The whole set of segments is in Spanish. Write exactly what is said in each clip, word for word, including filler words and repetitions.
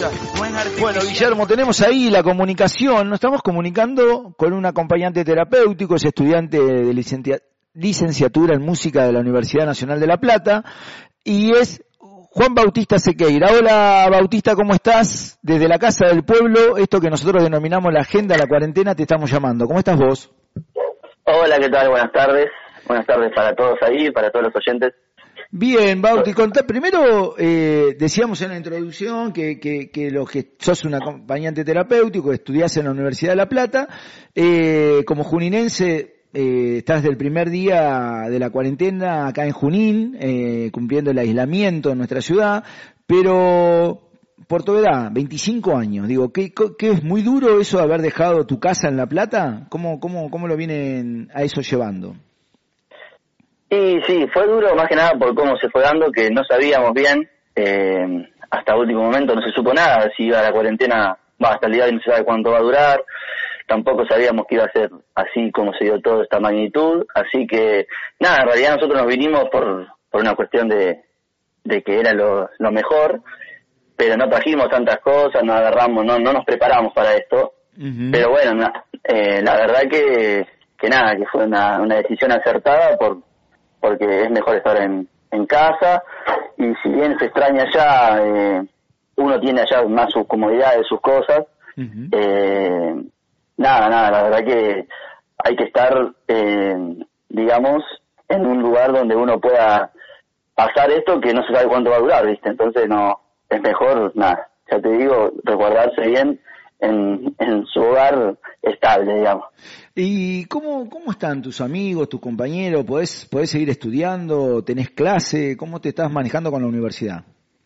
música, no es artificial. Bueno, Guillermo, tenemos ahí la comunicación. Nos estamos comunicando con un acompañante terapéutico, es estudiante de licencia, licenciatura en música de la Universidad Nacional de La Plata, y es Juan Bautista Sequeira. Hola, Bautista, ¿cómo estás? Desde la Casa del Pueblo, esto que nosotros denominamos la agenda, la cuarentena, te estamos llamando. ¿Cómo estás vos? Hola, ¿qué tal? Buenas tardes. Buenas tardes para todos ahí, para todos los oyentes. Bien, Bauti, contá, primero eh, decíamos en la introducción que, que, que, lo que sos un acompañante terapéutico, estudiás en la Universidad de La Plata, eh, como juninense eh, estás del primer día de la cuarentena acá en Junín, eh, cumpliendo el aislamiento en nuestra ciudad, pero por tu edad, veinticinco años, digo, ¿qué, qué es muy duro eso de haber dejado tu casa en La Plata? ¿Cómo, cómo, cómo lo vienen a eso llevando? Y sí, fue duro más que nada por cómo se fue dando, que no sabíamos bien, eh, hasta último momento no se supo nada, si iba a la cuarentena, va, hasta el día de hoy no se sabe cuánto va a durar, tampoco sabíamos que iba a ser así como se dio toda esta magnitud, así que nada, en realidad nosotros nos vinimos por, por una cuestión de, de que era lo, lo mejor, pero no trajimos tantas cosas, no agarramos, no, no nos preparamos para esto, uh-huh. Pero bueno, na, eh, la verdad que, que nada, que fue una, una decisión acertada por porque es mejor estar en, en casa, y si bien se extraña allá, eh, uno tiene allá más sus comodidades, sus cosas, uh-huh. eh, nada, nada, la verdad que hay que estar, eh, digamos, en un lugar donde uno pueda pasar esto que no se sabe cuánto va a durar, ¿viste? Entonces no, es mejor, nada, ya te digo, resguardarse bien en, en su hogar estable, digamos. ¿Y cómo, cómo están tus amigos, tus compañeros? ¿Podés, podés seguir estudiando? ¿Tenés clase? ¿Cómo te estás manejando con la universidad?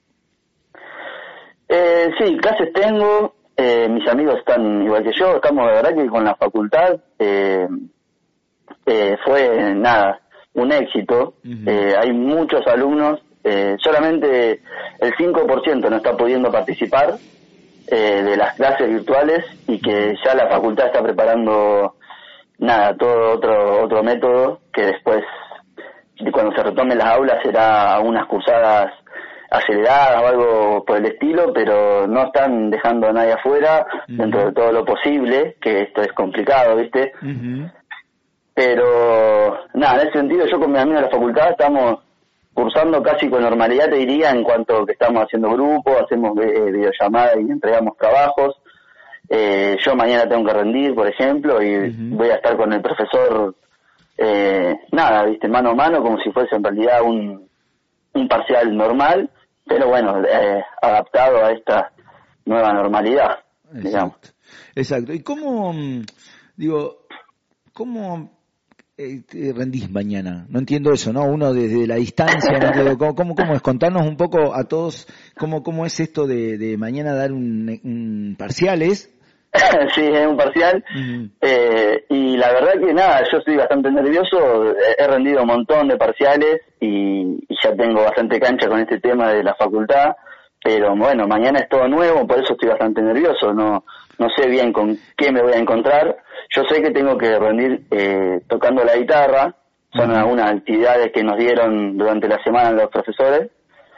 Eh, sí, clases tengo. Eh, mis amigos están igual que yo. Estamos, de verdad, que con la facultad eh, eh, fue, nada, un éxito. Uh-huh. Eh, hay muchos alumnos. Eh, solamente el cinco por ciento no está pudiendo participar eh, de las clases virtuales, y que ya la facultad está preparando... Nada, todo otro otro método que después, cuando se retomen las aulas, será unas cursadas aceleradas o algo por el estilo, pero no están dejando a nadie afuera, uh-huh. dentro de todo lo posible, que esto es complicado, ¿viste? Uh-huh. Pero, nada, en ese sentido, yo con mis amigos de la facultad estamos cursando casi con normalidad, te diría, en cuanto que estamos haciendo grupos, hacemos eh, videollamadas y entregamos trabajos. Eh, yo mañana tengo que rendir, por ejemplo, y uh-huh. voy a estar con el profesor, eh, nada, viste, mano a mano, como si fuese en realidad un, un parcial normal, pero bueno, eh, adaptado a esta nueva normalidad, Exacto. digamos. Exacto. ¿Y cómo, digo, cómo eh, rendís mañana? No entiendo eso, ¿no? Uno desde la distancia, no entiendo, ¿cómo, cómo, cómo es? Contarnos un poco a todos cómo, cómo es esto de, de mañana dar un, un parciales. Sí, es un parcial, uh-huh. eh, y la verdad que nada, yo estoy bastante nervioso, he rendido un montón de parciales y, y ya tengo bastante cancha con este tema de la facultad, pero bueno, mañana es todo nuevo, por eso estoy bastante nervioso, no no sé bien con qué me voy a encontrar. Yo sé que tengo que rendir eh, tocando la guitarra, son uh-huh. algunas actividades que nos dieron durante la semana los profesores.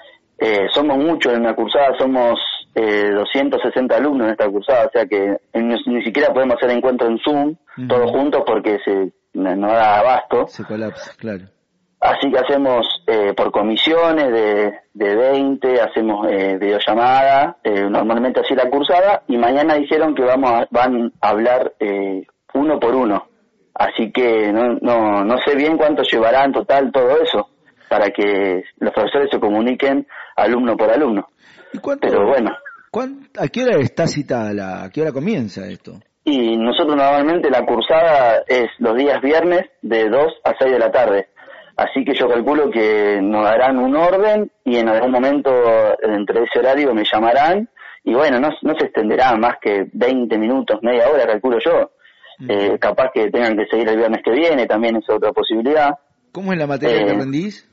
Eh, somos muchos en la cursada, somos eh, doscientos sesenta alumnos en esta cursada, o sea que ni, ni siquiera podemos hacer encuentro en Zoom, uh-huh. todos juntos, porque se no da abasto. Se colapsa, claro. Así que hacemos eh, por comisiones de, de veinte, hacemos eh, videollamada, eh, normalmente así la cursada, y mañana dijeron que vamos a, van a hablar eh, uno por uno. Así que no, no, no sé bien cuánto llevará en total todo eso, para que los profesores se comuniquen alumno por alumno. ¿Y cuánto, Pero bueno. ¿A qué hora está citada la, a qué hora comienza esto? Y nosotros normalmente la cursada es los días viernes de dos a seis de la tarde. Así que yo calculo que nos darán un orden y en algún momento entre ese horario me llamarán. Y bueno, no, no se extenderá más que veinte minutos, media hora, calculo yo. Uh-huh. Eh, capaz que tengan que seguir el viernes que viene, también es otra posibilidad. ¿Cómo es la materia eh, que rendís?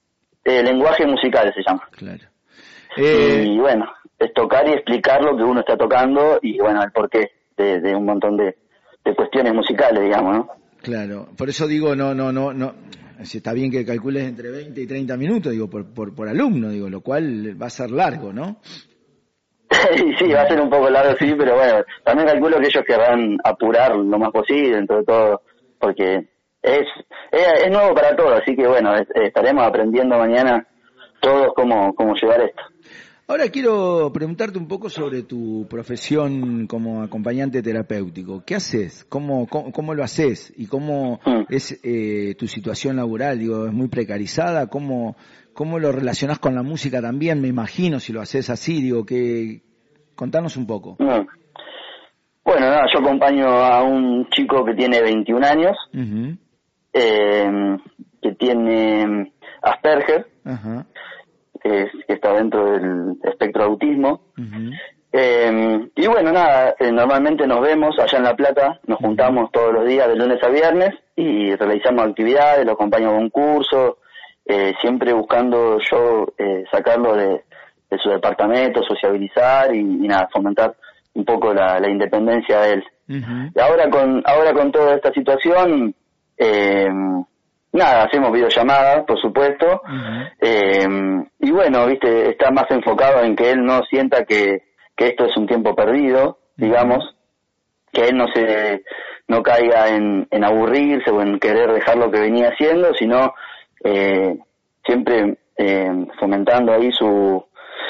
Eh, lenguaje musical se llama. Claro. Eh... Y bueno, es tocar y explicar lo que uno está tocando y bueno, el porqué de, de un montón de, de cuestiones musicales, digamos, ¿no? Claro, por eso digo, no, no, no, no, está bien que calcules entre veinte y treinta minutos, digo, por, por, por alumno, digo, lo cual va a ser largo, ¿no? y sí, va a ser un poco largo, sí, pero bueno, también calculo que ellos querrán apurar lo más posible dentro de todo, porque es, es, es nuevo para todos, así que bueno, es, estaremos aprendiendo mañana todos cómo, cómo llevar esto. Ahora quiero preguntarte un poco sobre tu profesión como acompañante terapéutico. ¿Qué haces? ¿Cómo, cómo, cómo lo haces? ¿Y cómo mm. es eh, tu situación laboral? Digo, ¿es muy precarizada? ¿Cómo, cómo lo relacionás con la música también? Me imagino si lo haces así. Digo, que contanos un poco. Mm. Bueno, nada, yo acompaño a un chico que tiene veintiún años, uh-huh. eh, que tiene Asperger. Uh-huh. Que, que está dentro del espectro de autismo. Uh-huh. Eh, y bueno, nada, eh, normalmente nos vemos allá en La Plata, nos uh-huh. juntamos todos los días de lunes a viernes y realizamos actividades, lo acompaño a un curso, eh, siempre buscando yo eh, sacarlo de, de su departamento, sociabilizar y, y nada, fomentar un poco la, la independencia de él. Uh-huh. Y ahora con, ahora con toda esta situación, eh, nada, hacemos videollamadas, por supuesto, uh-huh. eh, y bueno, viste, está más enfocado en que él no sienta que, que esto es un tiempo perdido, digamos, uh-huh. que él no se no caiga en, en aburrirse o en querer dejar lo que venía haciendo, sino eh, siempre eh, fomentando ahí su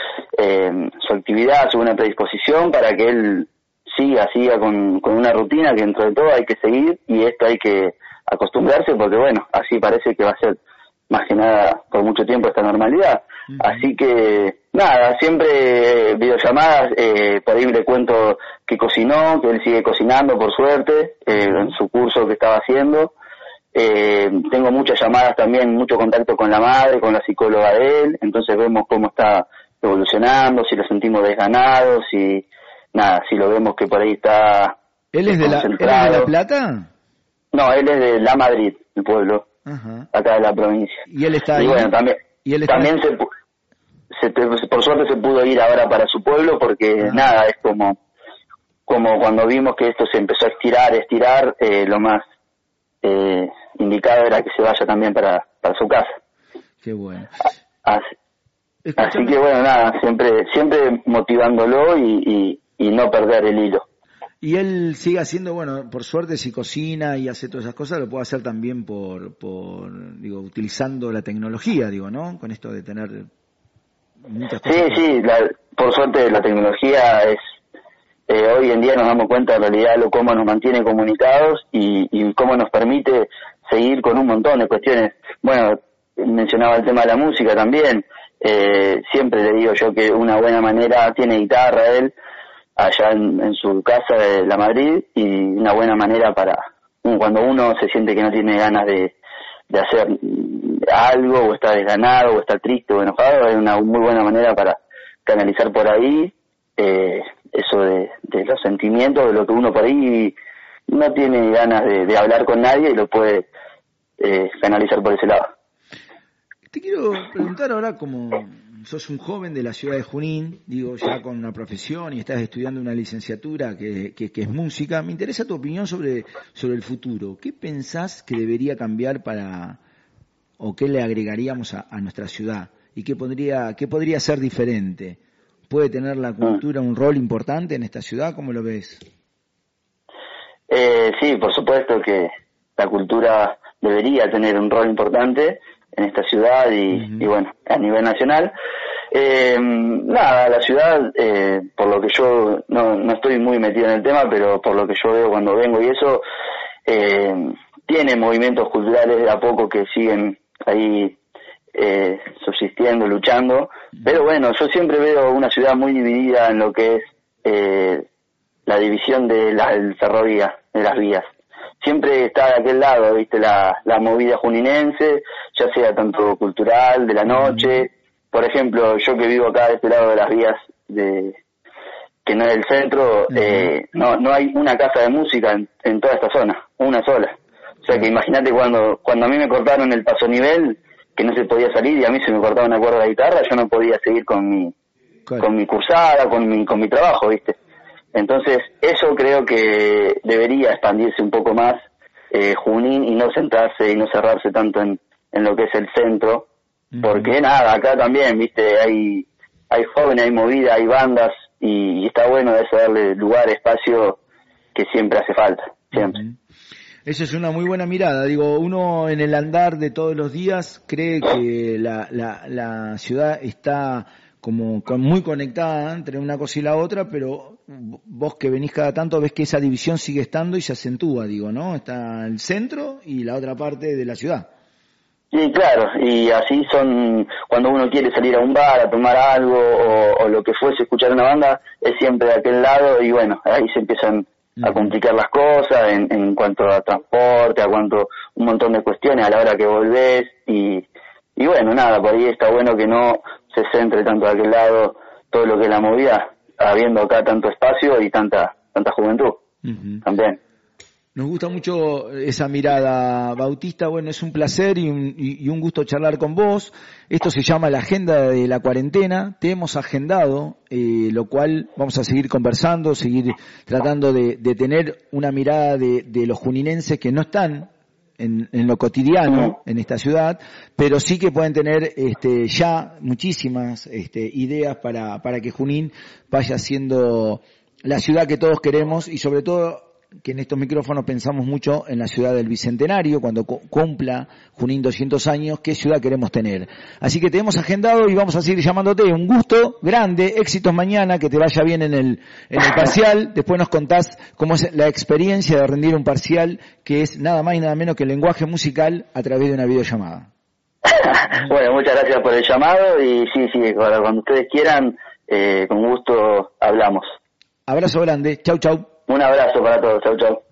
eh, su actividad, su buena predisposición para que él siga, siga con, con una rutina que dentro de todo hay que seguir y esto hay que acostumbrarse porque bueno, así parece que va a ser más que nada por mucho tiempo esta normalidad. Uh-huh. Así que nada, siempre videollamadas, eh, por ahí le cuento que cocinó, que él sigue cocinando por suerte, eh, uh-huh. en su curso que estaba haciendo. Eh, tengo muchas llamadas también, mucho contacto con la madre, con la psicóloga de él, entonces vemos cómo está evolucionando, si lo sentimos desganado, si nada, si lo vemos que por ahí está ¿Él es de la, ¿él es de La Plata? No, él es de La Madrid, el pueblo, uh-huh. acá de la provincia. ¿Y él está ahí? Y bueno, también, ¿Y él está también se, se, por suerte se pudo ir ahora para su pueblo porque uh-huh. nada, es como como cuando vimos que esto se empezó a estirar, estirar, eh, lo más eh, indicado era que se vaya también para, para su casa. Qué bueno. Así, así que bueno, nada, siempre siempre motivándolo y, y, y no perder el hilo. Y él sigue haciendo, bueno, por suerte si cocina y hace todas esas cosas, lo puede hacer también por, por digo, utilizando la tecnología, digo, ¿no? Con esto de tener muchas cosas. Sí, sí, la, por suerte la tecnología es, eh, hoy en día nos damos cuenta en realidad de cómo nos mantiene comunicados y, y cómo nos permite seguir con un montón de cuestiones. Bueno, mencionaba el tema de la música también, eh, siempre le digo yo que una buena manera, tiene guitarra él, allá en, en su casa de La Madrid, y una buena manera para cuando uno se siente que no tiene ganas de, de hacer algo, o está desganado, o está triste o enojado, es una muy buena manera para canalizar por ahí eh, eso de, de los sentimientos, de lo que uno por ahí no tiene ganas de, de hablar con nadie y lo puede eh, canalizar por ese lado. Te quiero preguntar ahora, como sos un joven de la ciudad de Junín, digo, ya con una profesión y estás estudiando una licenciatura que, que, que es música, me interesa tu opinión sobre, sobre el futuro. ¿Qué pensás que debería cambiar para, o qué le agregaríamos a, a nuestra ciudad? ¿Y qué podría, qué podría ser diferente? ¿Puede tener la cultura un rol importante en esta ciudad? ¿Cómo lo ves? Eh, sí, por supuesto que la cultura debería tener un rol importante en esta ciudad y, uh-huh. y bueno, a nivel nacional. Eh, nada, la ciudad, eh, por lo que yo, no, no estoy muy metido en el tema, pero por lo que yo veo cuando vengo y eso, eh, tiene movimientos culturales de a poco que siguen ahí eh, subsistiendo, luchando, uh-huh. pero bueno, yo siempre veo una ciudad muy dividida en lo que es eh, la división de la del ferrovía, de las vías. Siempre está de aquel lado, viste, la, la movida juninense, ya sea tanto cultural, de la noche. Por ejemplo, yo que vivo acá de este lado de las vías, de que no es el centro, uh-huh. eh, no no hay una casa de música en, en toda esta zona, una sola. O sea que imagínate cuando cuando a mí me cortaron el paso nivel, que no se podía salir y a mí se me cortaba una cuerda de guitarra, yo no podía seguir con mi claro. con mi cursada, con mi con mi trabajo, viste. Entonces, eso creo que debería expandirse un poco más, eh, Junín, y no centrarse y no cerrarse tanto en, en lo que es el centro, uh-huh. porque nada, acá también, viste, hay hay jóvenes, hay movida, hay bandas y, y está bueno eso, darle lugar, espacio que siempre hace falta, siempre. Uh-huh. Esa es una muy buena mirada. Digo, uno en el andar de todos los días cree que la, la, la ciudad está como muy conectada entre una cosa y la otra, pero vos que venís cada tanto ves que esa división sigue estando y se acentúa, digo, ¿no? Está el centro y la otra parte de la ciudad. Sí, claro, y así son cuando uno quiere salir a un bar a tomar algo o, o lo que fuese, escuchar una banda, es siempre de aquel lado y bueno, ahí se empiezan a complicar las cosas en, en cuanto a transporte, a cuanto un montón de cuestiones a la hora que volvés y, y bueno, nada, por ahí está bueno que no se centre tanto de aquel lado todo lo que es la movida, habiendo acá tanto espacio y tanta tanta juventud. Uh-huh. También. Nos gusta mucho esa mirada, Bautista. Bueno, es un placer y un, y, y un gusto charlar con vos. Esto se llama la agenda de la cuarentena. Te hemos agendado, eh, lo cual vamos a seguir conversando, seguir tratando de, de tener una mirada de, de los juninenses que no están en, en lo cotidiano en esta ciudad, pero sí que pueden tener este, ya muchísimas este, ideas para, para que Junín vaya siendo la ciudad que todos queremos y sobre todo que en estos micrófonos pensamos mucho en la ciudad del Bicentenario, cuando cumpla Junín doscientos años, qué ciudad queremos tener. Así que te hemos agendado y vamos a seguir llamándote. Un gusto grande, éxitos mañana, que te vaya bien en el, en el parcial. Después nos contás cómo es la experiencia de rendir un parcial, que es nada más y nada menos que el lenguaje musical a través de una videollamada. Bueno, muchas gracias por el llamado y sí, sí, cuando ustedes quieran, eh, con gusto hablamos. Abrazo grande, chau chau. Un abrazo para todos, chau chau.